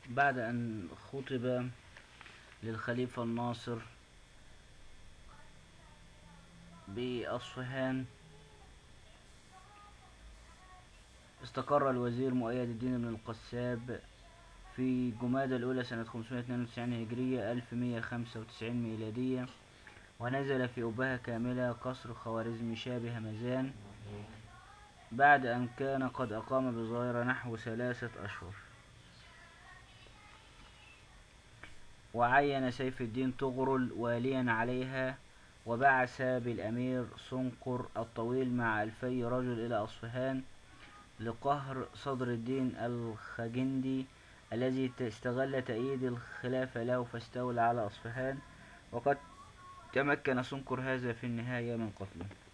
بعد أن خطب للخليفة الناصر بأصفهان، استقر الوزير مؤيد الدين بن القساب في جمادى الأولى سنة 592 هجرية 1195 ميلادية، ونزل في أبهة كاملة قصر خوارزم شاه بهمذان بعد أن كان قد أقام بظاهرة نحو 3 أشهر. وعين سيف الدين طغرل واليا عليها، وبعث بالأمير صنقر الطويل مع 2000 رجل إلى أصفهان لقهر صدر الدين الخجندي الذي استغل تأييد الخلافة له فاستولى على أصفهان، وقد تمكن صنقر هذا في النهاية من قتله.